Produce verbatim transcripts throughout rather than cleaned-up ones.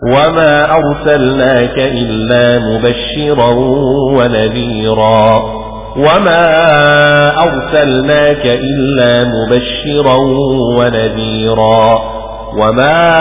وما أرسلناك إلا مبشرا ونذيرا وما أرسلناك إلا مبشرا ونذيرا وما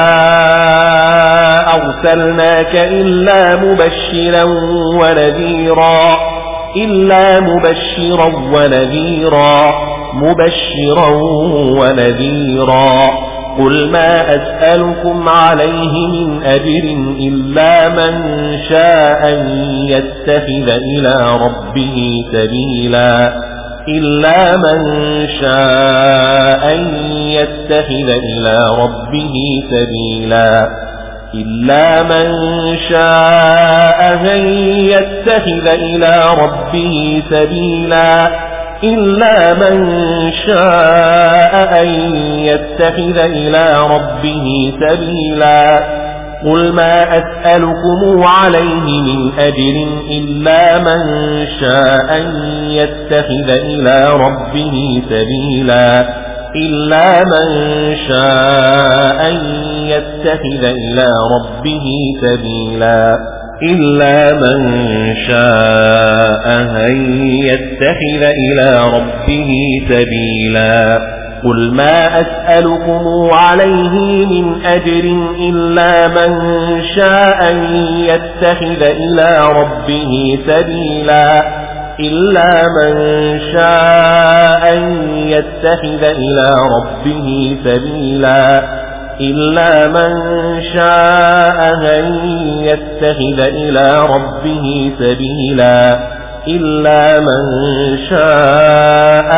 أرسلناك إلا مبشرا ونذيرا إلا مبشرا ونذيرا مبشرا ونذيرا قل ما أسألكم عليه من أجر إلا من شاء أن يتخذ إلى ربه سبيلا إلا من شاء أن يتخذ إلى ربه سبيلا إلا من شاء أن يتخذ إلى ربه سبيلا إلا من شاء أن يتخذ إلى ربه سبيلا قل ما أسألكم عليه من أجر إلا من شاء أن يتخذ إلى ربه سبيلا إلا من شاء أن يتخذ إلى ربه سبيلا إلا من شاء أن يتخذ إلى ربه سبيلا قل ما أسألكم عليه من أجر إلا من شاء أن يتخذ إلى ربه سبيلا إلا من شاء أن يتخذ إلى ربه سبيلا إلا من شاء أن يتخذ إلى ربه سبيلا إلا من شاء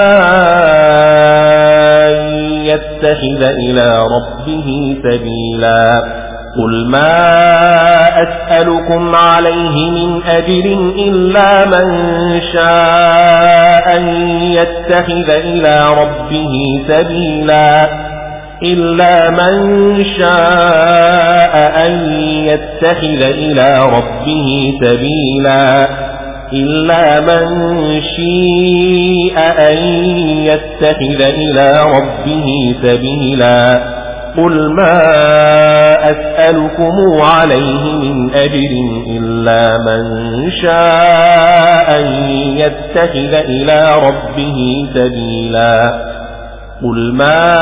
أن يتخذ إلى ربه سبيلا قل ما أسألكم عليه من أجر إلا من شاء أن يتخذ إلى ربه سبيلا إلا من شاء أن يتخذ إلى ربه سبيلا إلا من شاء أن يتخذ إلى ربه سبيلا قل ما أسألكم عليه من أجر إلا من شاء أن يتخذ إلى ربه سبيلا قل ما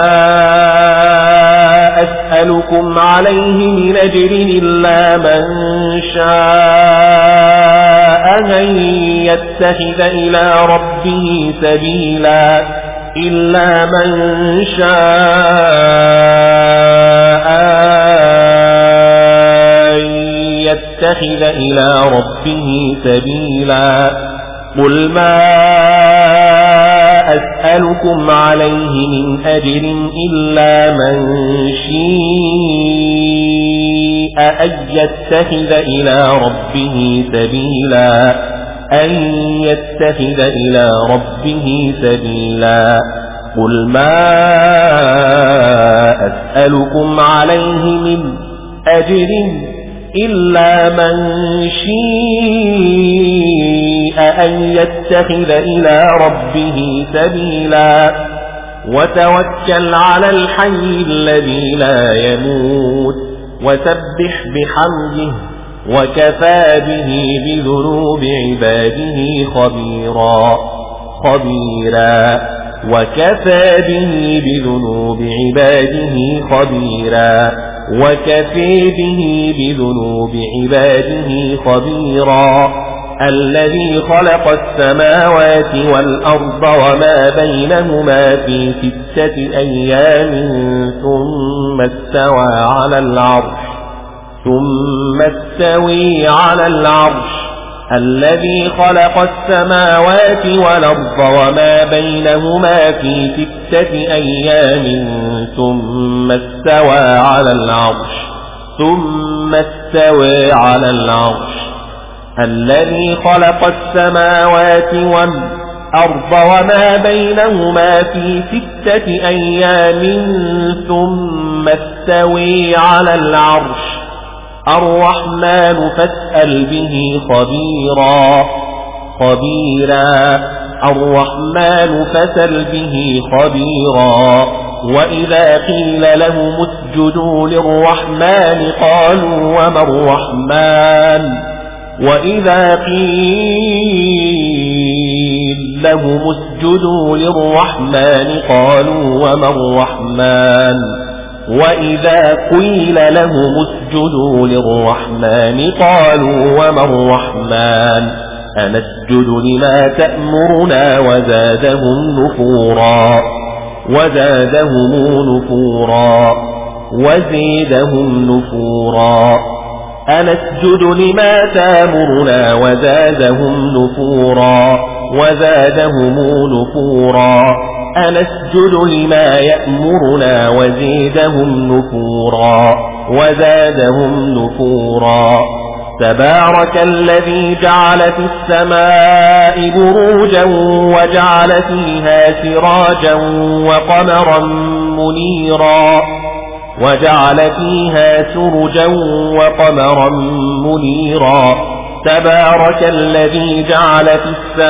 أسألكم عليه من أجر إلا من شاء أن يتخذ إلى ربه سبيلا إلا من شاء أن يتخذ إلى ربه سبيلا قل ما أسألكم عليه من أجر إلا من شاء أن يتخذ إلى ربه سبيلا أن يتخذ إلى ربه سبيلا قل ما أسألكم عليه من أجر إلا من شاء أن يتخذ إلى ربه سبيلا وتوكل على الحي الذي لا يموت وسبح بحمده وكفى به بذنوب عباده خبيرا خبيرا وكفى به بذنوب عباده خبيرا وكفى به بذنوب عباده خبيرا الذي خلق السماوات والأرض وما بينهما في ستة أيام ثم استوى على العرش ثم استوى على العرش الذي خلق السماوات والأرض وما بينهما في ستة أيام ثم استوى على العرش ثم استوى على العرش الذي خلق السماوات والأرض وما بينهما في ستة أيام ثم استوى على العرش الرحمن فاسأل به خبيرا خبيرا الرحمن فاسأل به خبيرا وإذا قيل لهم اسجدوا للرحمن قالوا وما الرحمن وإذا قيل لهم اسجدوا للرحمن قالوا وما الرحمن وإذا قيل لهم اسجدوا للرحمن قالوا وما الرحمن أنسجد لما تأمرنا وزادهم نفورا وزادهم نفورا وزيدهم نفورا أنسجد لما تأمرنا وزادهم نفورا وزادهم نفورا أنسجد لما يأمرنا وزيدهم نفورا وزادهم نفورا تبارك الذي جعل في السماء بروجا وجعل فيها سراجا وقمرا منيرا وجعل فيها سرجا وقمرا منيرا تبارك الذي جعل في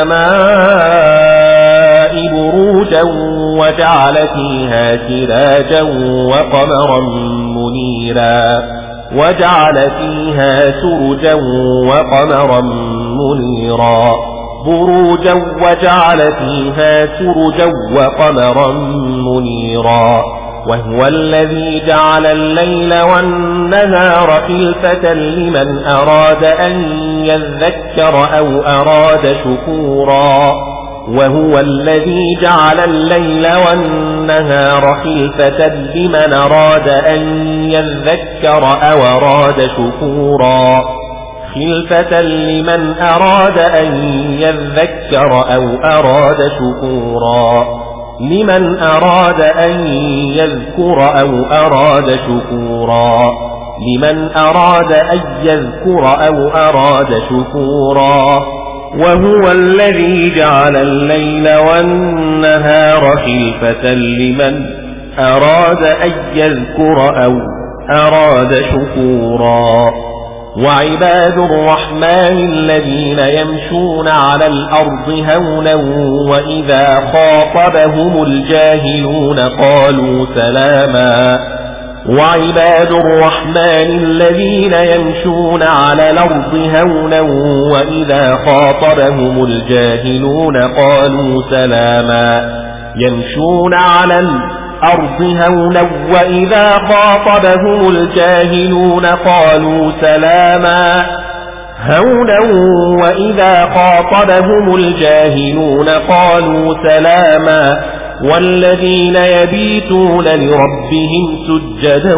السماء بروجا وجعل فيها سراجا وقمرا منيرا وجعل فيها سرجا وقمرا منيرا بروجا وجعل فيها سرجا وقمرا منيرا وهو الذي جعل الليل والنهار خلفة لمن أراد أن يذكر أو أراد شكورا وهو الذي جعل الليل والنهار خلفة لمن أراد أن يذكر أو أراد شكورا خلفة لمن أراد أن يذكر أو أراد شكورا لمن أراد أن يذكر أو أراد شكورا لمن أراد أن يذكر أو أراد شكورا وهو الذي جعل الليل والنهار خلفة لمن أراد أن يذكر أو أراد شكورا وعباد الرحمن الذين يمشون على الأرض هونا وإذا خاطبهم الجاهلون قالوا سلاما وعباد الرحمن الذين يمشون على الأرض هونا وإذا خاطبهم الجاهلون قالوا سلاما يمشون على الأرض هونا وإذا خاطبهم الجاهلون قالوا سلاما هونا وإذا خاطبهم الجاهلون قالوا سلاما والذين يبيتون لربهم سجدا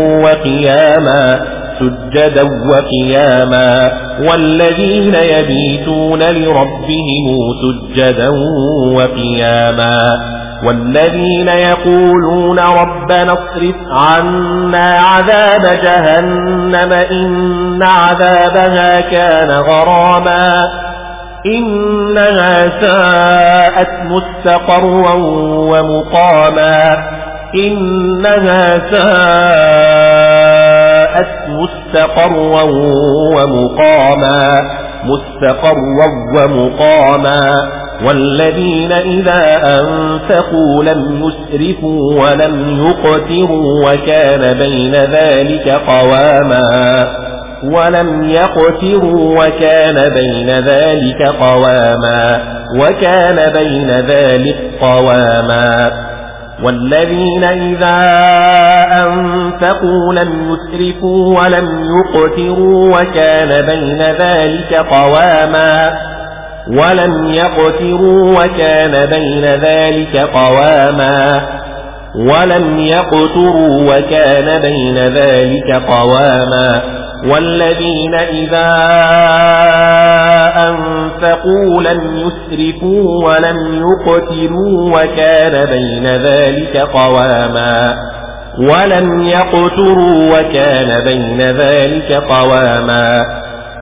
وقياما سجدا وقياما والذين يبيتون لربهم سجدا وقياما والذين يقولون ربنا اصرف عنا عذاب جهنم إن عذابها كان غراما إنها ساءت مستقرا ومقاما إنها ساءت مستقرا ومقاما مستقرا ومقاما والذين إذا أنفقوا لم يسرفوا ولم يقتروا وكان بين ذلك قواما ولم يقتروا وكان بين ذلك قواما وكان بين ذلك قواما والذين إذا أنفقوا لم يسرفوا ولم يقتروا وكان بين ذلك قواما ولم يقتروا وكان بين ذلك قواما ولم يقتروا وكان بين ذلك قواما والذين إذا أنفقوا لم يسرفوا ولم يقتروا وكان بين ذلك قواما ولم يقتروا وكان بين ذلك قواما